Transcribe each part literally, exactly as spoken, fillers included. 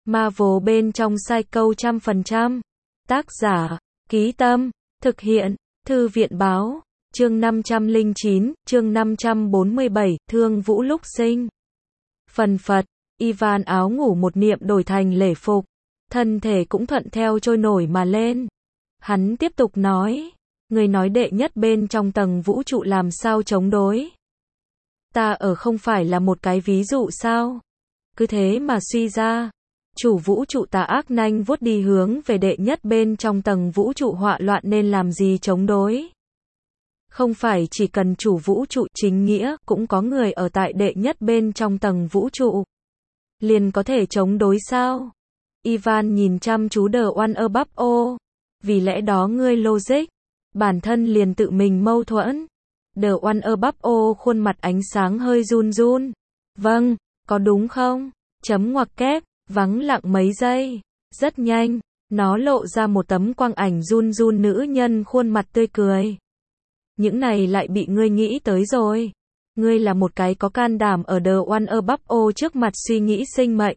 Marvel bên trong Psycho trăm phần trăm. Tác giả, Ký Tâm, thực hiện, Thư viện Báo, chương năm trăm lẻ chín, chương năm trăm bốn mươi bảy, Thương Vũ lúc sinh. Phần phật, Ivan áo ngủ một niệm đổi thành lễ phục, thân thể cũng thuận theo trôi nổi mà lên. Hắn tiếp tục nói, người nói đệ nhất bên trong tầng vũ trụ làm sao chống đối. Ta ở không phải là một cái ví dụ sao? Cứ thế mà suy ra, chủ vũ trụ tà ác nanh vuốt đi hướng về đệ nhất bên trong tầng vũ trụ họa loạn nên làm gì chống đối. Không phải chỉ cần chủ vũ trụ chính nghĩa, cũng có người ở tại đệ nhất bên trong tầng vũ trụ. Liền có thể chống đối sao? Ivan nhìn chăm chú The One Above All. Vì lẽ đó ngươi logic, bản thân liền tự mình mâu thuẫn. The One Above All khuôn mặt ánh sáng hơi run run. Vâng, có đúng không? Chấm ngoặc kép, vắng lặng mấy giây. Rất nhanh, nó lộ ra một tấm quang ảnh run run nữ nhân khuôn mặt tươi cười. Những này lại bị ngươi nghĩ tới rồi. Ngươi là một cái có can đảm ở The One Above All trước mặt suy nghĩ sinh mệnh.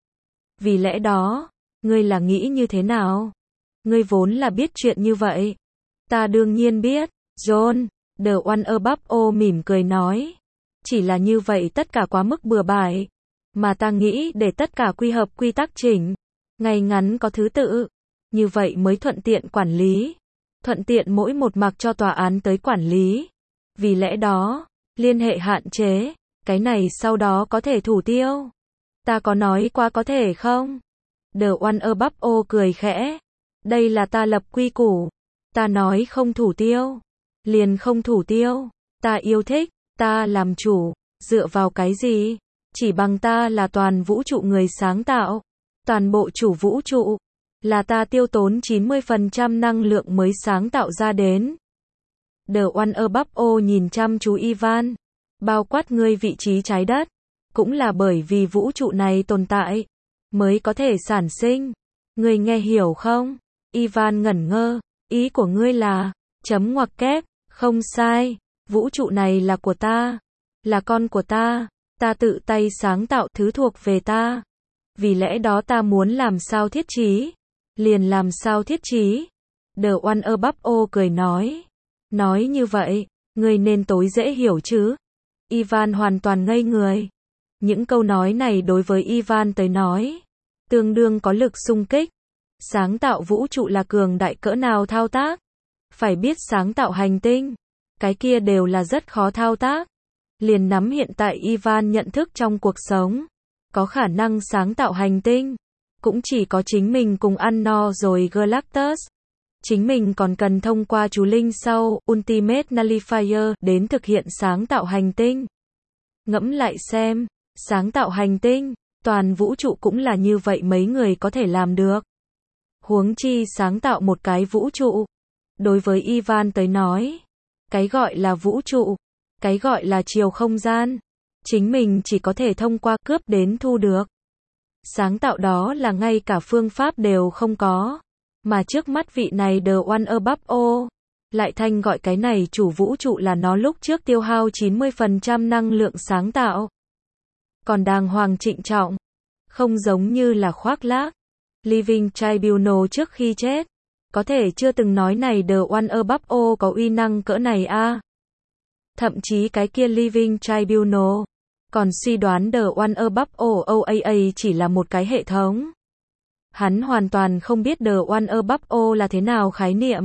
Vì lẽ đó, ngươi là nghĩ như thế nào? Ngươi vốn là biết chuyện như vậy. Ta đương nhiên biết, John. The One Above All mỉm cười nói. Chỉ là như vậy tất cả quá mức bừa bãi. Mà ta nghĩ để tất cả quy hợp quy tắc chỉnh. Ngay ngắn có thứ tự. Như vậy mới thuận tiện quản lý. Thuận tiện mỗi một mặt cho tòa án tới quản lý. Vì lẽ đó, liên hệ hạn chế. Cái này sau đó có thể thủ tiêu. Ta có nói qua có thể không? The One Above All cười khẽ. Đây là ta lập quy củ. Ta nói không thủ tiêu. Liền không thủ tiêu. Ta yêu thích. Ta làm chủ. Dựa vào cái gì? Chỉ bằng ta là toàn vũ trụ người sáng tạo. Toàn bộ chủ vũ trụ. Là ta tiêu tốn chín mươi phần trăm năng lượng mới sáng tạo ra đến. The One Above All nhìn chăm chú Ivan. Bao quát ngươi vị trí trái đất. Cũng là bởi vì vũ trụ này tồn tại. Mới có thể sản sinh. Ngươi nghe hiểu không? Ivan ngẩn ngơ. Ý của ngươi là, chấm ngoặc kép, không sai. Vũ trụ này là của ta. Là con của ta. Ta tự tay sáng tạo thứ thuộc về ta. Vì lẽ đó ta muốn làm sao thiết trí. Liền làm sao thiết trí. The One Above All cười nói. Nói như vậy, ngươi nên tối dễ hiểu chứ. Ivan hoàn toàn ngây người. Những câu nói này đối với Ivan tới nói, tương đương có lực xung kích. Sáng tạo vũ trụ là cường đại cỡ nào thao tác. Phải biết sáng tạo hành tinh. Cái kia đều là rất khó thao tác. Liền nắm hiện tại Ivan nhận thức trong cuộc sống. Có khả năng sáng tạo hành tinh. Cũng chỉ có chính mình cùng ăn no rồi Galactus. Chính mình còn cần thông qua chú linh sau, Ultimate Nullifier, đến thực hiện sáng tạo hành tinh. Ngẫm lại xem, sáng tạo hành tinh, toàn vũ trụ cũng là như vậy mấy người có thể làm được. Huống chi sáng tạo một cái vũ trụ. Đối với Ivan tới nói, cái gọi là vũ trụ, cái gọi là chiều không gian, chính mình chỉ có thể thông qua cướp đến thu được. Sáng tạo đó là ngay cả phương pháp đều không có. Mà trước mắt vị này The One Above All, lại thanh gọi cái này chủ vũ trụ là nó lúc trước tiêu hao chín mươi phần trăm năng lượng sáng tạo. Còn đàng hoàng trịnh trọng, không giống như là khoác lác. Living Tribunal trước khi chết, có thể chưa từng nói này The One Above All có uy năng cỡ này a. À. Thậm chí cái kia Living Tribunal, còn suy đoán The One Above All o a a chỉ là một cái hệ thống. Hắn hoàn toàn không biết The One Above All là thế nào khái niệm.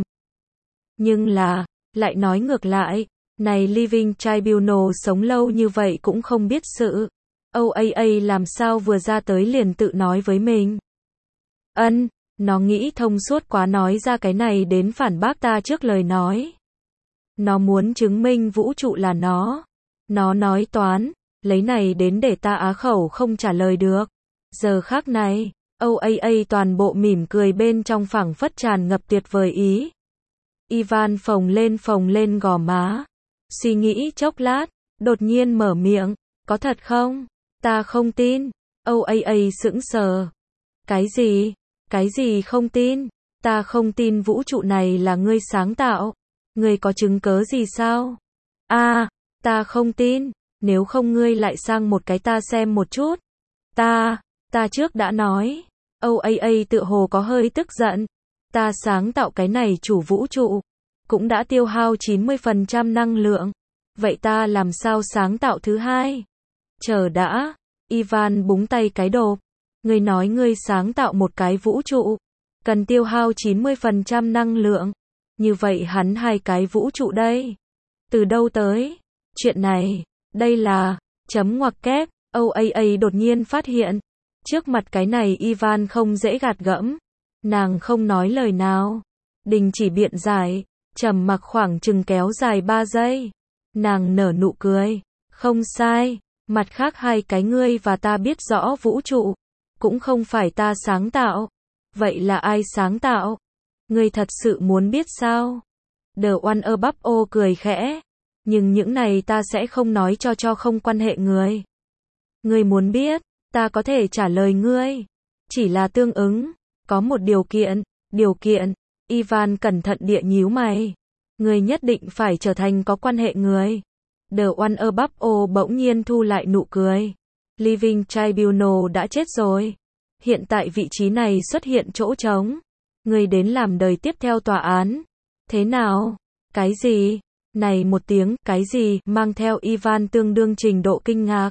Nhưng là, lại nói ngược lại, này Living Tribunal sống lâu như vậy cũng không biết sự. o a a làm sao vừa ra tới liền tự nói với mình. Ân, nó nghĩ thông suốt quá nói ra cái này đến phản bác ta trước lời nói. Nó muốn chứng minh vũ trụ là nó. Nó nói toán, lấy này đến để ta á khẩu không trả lời được. Giờ khác này, o a a toàn bộ mỉm cười bên trong phảng phất tràn ngập tuyệt vời ý. Ivan phồng lên phồng lên gò má. Suy nghĩ chốc lát, đột nhiên mở miệng. Có thật không? Ta không tin. o a a sững sờ. Cái gì? Cái gì không tin? Ta không tin vũ trụ này là ngươi sáng tạo. Ngươi có chứng cớ gì sao? A, à, ta không tin. Nếu không ngươi lại sang một cái ta xem một chút. Ta, ta trước đã nói. o a a tựa hồ có hơi tức giận. Ta sáng tạo cái này chủ vũ trụ, cũng đã tiêu hao chín mươi phần trăm năng lượng. Vậy ta làm sao sáng tạo thứ hai? Chờ đã. Ivan búng tay cái đột. Ngươi nói ngươi sáng tạo một cái vũ trụ, cần tiêu hao chín mươi phần trăm năng lượng. Như vậy hắn hai cái vũ trụ đây, từ đâu tới? Chuyện này, đây là, chấm ngoặc kép, o a a đột nhiên phát hiện. Trước mặt cái này Ivan không dễ gạt gẫm. Nàng không nói lời nào. Đình chỉ biện giải, trầm mặc khoảng chừng kéo dài ba giây. Nàng nở nụ cười. Không sai, mặt khác hai cái ngươi và ta biết rõ vũ trụ, cũng không phải ta sáng tạo. Vậy là ai sáng tạo? Ngươi thật sự muốn biết sao? The One Above All cười khẽ. Nhưng những này ta sẽ không nói cho cho không quan hệ người. Ngươi muốn biết, ta có thể trả lời ngươi. Chỉ là tương ứng, có một điều kiện, điều kiện, Ivan cẩn thận địa nhíu mày. Ngươi nhất định phải trở thành có quan hệ người. The One Above All bỗng nhiên thu lại nụ cười. Living Tribunal đã chết rồi. Hiện tại vị trí này xuất hiện chỗ trống. Ngươi đến làm đời tiếp theo tòa án. Thế nào? Cái gì? Này một tiếng, cái gì, mang theo Ivan tương đương trình độ kinh ngạc.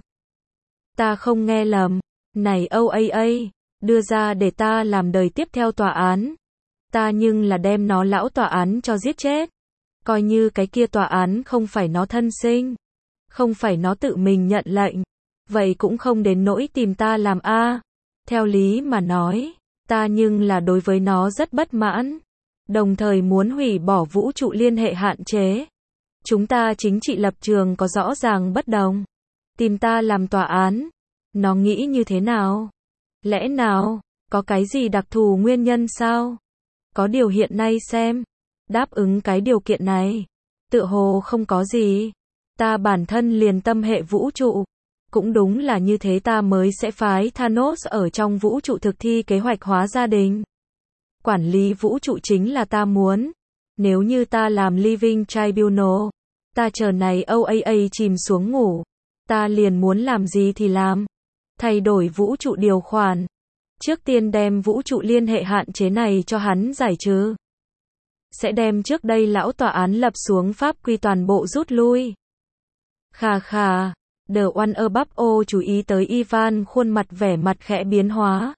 Ta không nghe lầm. Này o a a, đưa ra để ta làm đời tiếp theo tòa án. Ta nhưng là đem nó lão tòa án cho giết chết. Coi như cái kia tòa án không phải nó thân sinh, không phải nó tự mình nhận lệnh, vậy cũng không đến nỗi tìm ta làm a. Theo lý mà nói, ta nhưng là đối với nó rất bất mãn, đồng thời muốn hủy bỏ vũ trụ liên hệ hạn chế. Chúng ta chính trị lập trường có rõ ràng bất đồng. Tìm ta làm tòa án, nó nghĩ như thế nào? Lẽ nào, có cái gì đặc thù nguyên nhân sao? Có điều hiện nay xem, đáp ứng cái điều kiện này, tựa hồ không có gì. Ta bản thân liền tâm hệ vũ trụ. Cũng đúng là như thế ta mới sẽ phái Thanos ở trong vũ trụ thực thi kế hoạch hóa gia đình. Quản lý vũ trụ chính là ta muốn. Nếu như ta làm Living Tribunal, ta chờ này o a a chìm xuống ngủ, ta liền muốn làm gì thì làm. Thay đổi vũ trụ điều khoản. Trước tiên đem vũ trụ liên hệ hạn chế này cho hắn giải trừ. Sẽ đem trước đây lão tòa án lập xuống pháp quy toàn bộ rút lui. Khà khà, The One Above All chú ý tới Ivan khuôn mặt vẻ mặt khẽ biến hóa.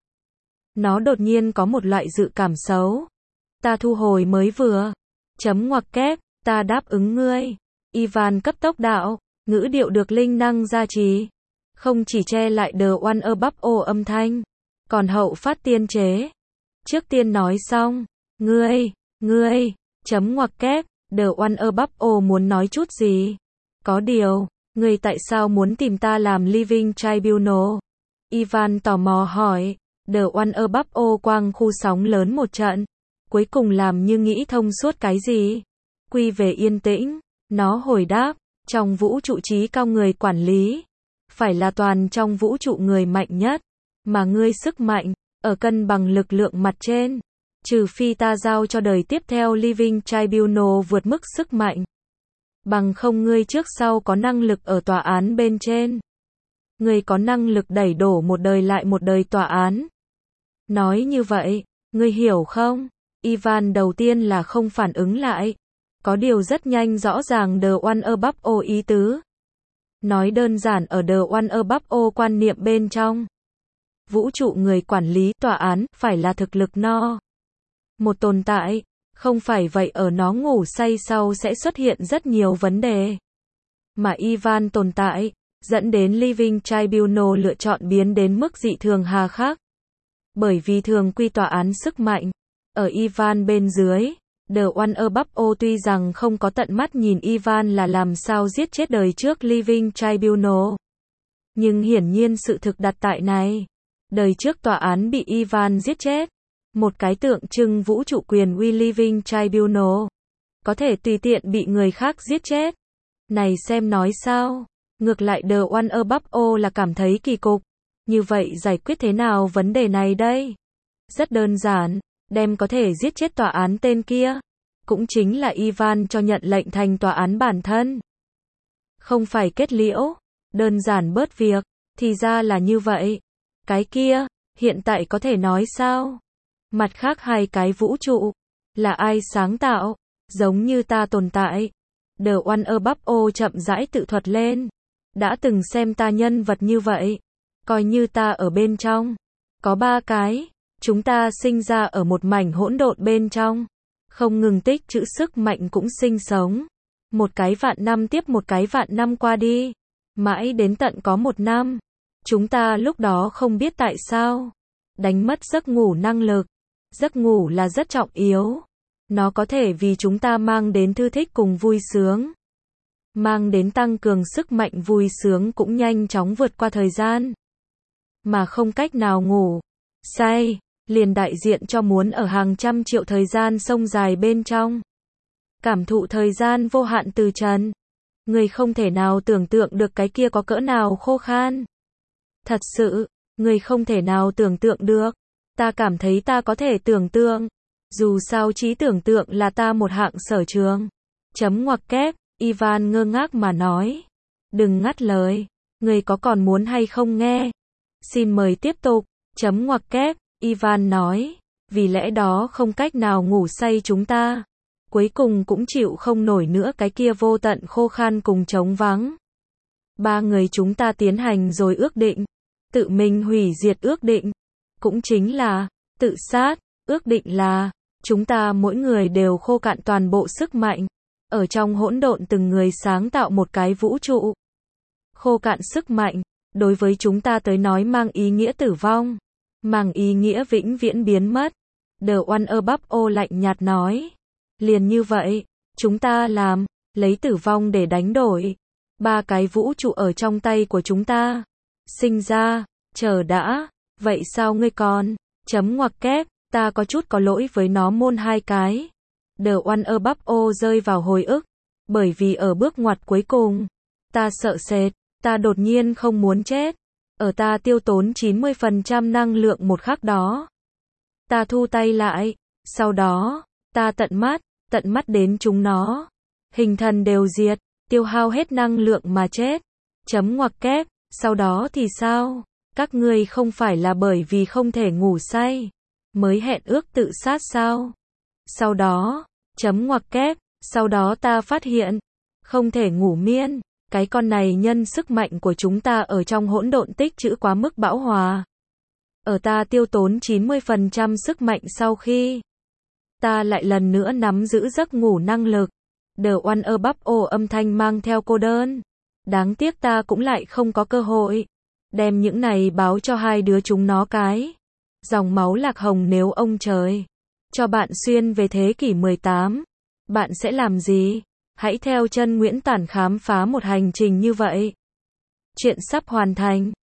Nó đột nhiên có một loại dự cảm xấu. Ta thu hồi mới vừa. Chấm ngoặc kép, ta đáp ứng ngươi. Ivan cấp tốc đạo, ngữ điệu được linh năng gia trì. Không chỉ che lại The One Above All âm thanh, còn hậu phát tiên chế. Trước tiên nói xong, ngươi, ngươi, chấm ngoặc kép, The One Above All muốn nói chút gì? Có điều, ngươi tại sao muốn tìm ta làm Living Tribunal? Ivan tò mò hỏi. The One Above All quang khu sóng lớn một trận, cuối cùng làm như nghĩ thông suốt cái gì. Quy về yên tĩnh, nó hồi đáp, trong vũ trụ trí cao người quản lý, phải là toàn trong vũ trụ người mạnh nhất, mà ngươi sức mạnh, ở cân bằng lực lượng mặt trên. Trừ phi ta giao cho đời tiếp theo Living Tribunal vượt mức sức mạnh. Bằng không ngươi trước sau có năng lực ở tòa án bên trên. Ngươi có năng lực đẩy đổ một đời lại một đời tòa án. Nói như vậy, ngươi hiểu không? Ivan đầu tiên là không phản ứng lại. Có điều rất nhanh rõ ràng The One Above All ý tứ. Nói đơn giản ở The One Above All quan niệm bên trong. Vũ trụ người quản lý tòa án phải là thực lực no. Một tồn tại, không phải vậy ở nó ngủ say sau sẽ xuất hiện rất nhiều vấn đề. Mà Ivan tồn tại, dẫn đến Living Tribunal lựa chọn biến đến mức dị thường hà khắc. Bởi vì thường quy tòa án sức mạnh, ở Ivan bên dưới, The One Above All tuy rằng không có tận mắt nhìn Ivan là làm sao giết chết đời trước Living Tribunal. Nhưng hiển nhiên sự thực đặt tại này. Đời trước tòa án bị Ivan giết chết. Một cái tượng trưng vũ trụ quyền uy Living Tribunal. Có thể tùy tiện bị người khác giết chết. Này xem nói sao. Ngược lại The One Above All là cảm thấy kỳ cục. Như vậy giải quyết thế nào vấn đề này đây? Rất đơn giản. Đem có thể giết chết tòa án tên kia. Cũng chính là Ivan cho nhận lệnh thành tòa án bản thân. Không phải kết liễu. Đơn giản bớt việc. Thì ra là như vậy. Cái kia, Hiện tại có thể nói sao? Mặt khác hai cái vũ trụ, là ai sáng tạo? Giống như ta tồn tại. The One Above All chậm rãi tự thuật lên. Đã từng xem ta nhân vật như vậy. Coi như ta ở bên trong. Có ba cái. Chúng ta sinh ra ở một mảnh hỗn độn bên trong. Không ngừng tích trữ sức mạnh cũng sinh sống. Một cái vạn năm tiếp một cái vạn năm qua đi. Mãi đến tận có một năm. Chúng ta lúc đó không biết tại sao. Đánh mất giấc ngủ năng lực. Giấc ngủ là rất trọng yếu. Nó có thể vì chúng ta mang đến thư thích cùng vui sướng. Mang đến tăng cường sức mạnh vui sướng cũng nhanh chóng vượt qua thời gian. Mà không cách nào ngủ. Say, liền đại diện cho muốn ở hàng trăm triệu thời gian sông dài bên trong. Cảm thụ thời gian vô hạn từ trần. Người không thể nào tưởng tượng được cái kia có cỡ nào khô khan. Thật sự, người không thể nào tưởng tượng được. Ta cảm thấy ta có thể tưởng tượng. Dù sao trí tưởng tượng là ta một hạng sở trường. Chấm ngoặc kép, Ivan ngơ ngác mà nói. Đừng ngắt lời. Người có còn muốn hay không nghe? Xin mời tiếp tục. Chấm ngoặc kép, Ivan nói. Vì lẽ đó không cách nào ngủ say chúng ta. Cuối cùng cũng chịu không nổi nữa cái kia vô tận khô khan cùng trống vắng. Ba người chúng ta tiến hành rồi ước định. Tự mình hủy diệt ước định. Cũng chính là, tự sát. Ước định là, chúng ta mỗi người đều khô cạn toàn bộ sức mạnh. Ở trong hỗn độn từng người sáng tạo một cái vũ trụ. Khô cạn sức mạnh, đối với chúng ta tới nói mang ý nghĩa tử vong. Mang ý nghĩa vĩnh viễn biến mất. The One Above All lạnh nhạt nói. Liền như vậy, chúng ta làm, lấy tử vong để đánh đổi. Ba cái vũ trụ ở trong tay của chúng ta. Sinh ra, chờ đã, vậy sao ngươi còn? Chấm ngoặc kép, ta có chút có lỗi với nó môn hai cái. The One Above All rơi vào hồi ức. Bởi vì ở bước ngoặt cuối cùng, ta sợ sệt, ta đột nhiên không muốn chết. Ở ta tiêu tốn chín mươi phần trăm năng lượng một khắc đó. Ta thu tay lại, sau đó, ta tận mắt, tận mắt đến chúng nó. Hình thần đều diệt, tiêu hao hết năng lượng mà chết. Chấm ngoặc kép, sau đó thì sao? Các ngươi không phải là bởi vì không thể ngủ say, mới hẹn ước tự sát sao? Sau đó, chấm ngoặc kép, sau đó ta phát hiện, không thể ngủ miên. Cái con này nhân sức mạnh của chúng ta ở trong hỗn độn tích trữ quá mức bão hòa. Ở ta tiêu tốn chín mươi phần trăm sức mạnh sau khi ta lại lần nữa nắm giữ giấc ngủ năng lực. The One Above All âm thanh mang theo cô đơn. Đáng tiếc ta cũng lại không có cơ hội đem những này báo cho hai đứa chúng nó cái. Dòng máu lạc hồng nếu ông trời cho bạn xuyên về thế kỷ mười tám, bạn sẽ làm gì? Hãy theo chân Nguyễn Tản khám phá một hành trình như vậy. Chuyện sắp hoàn thành.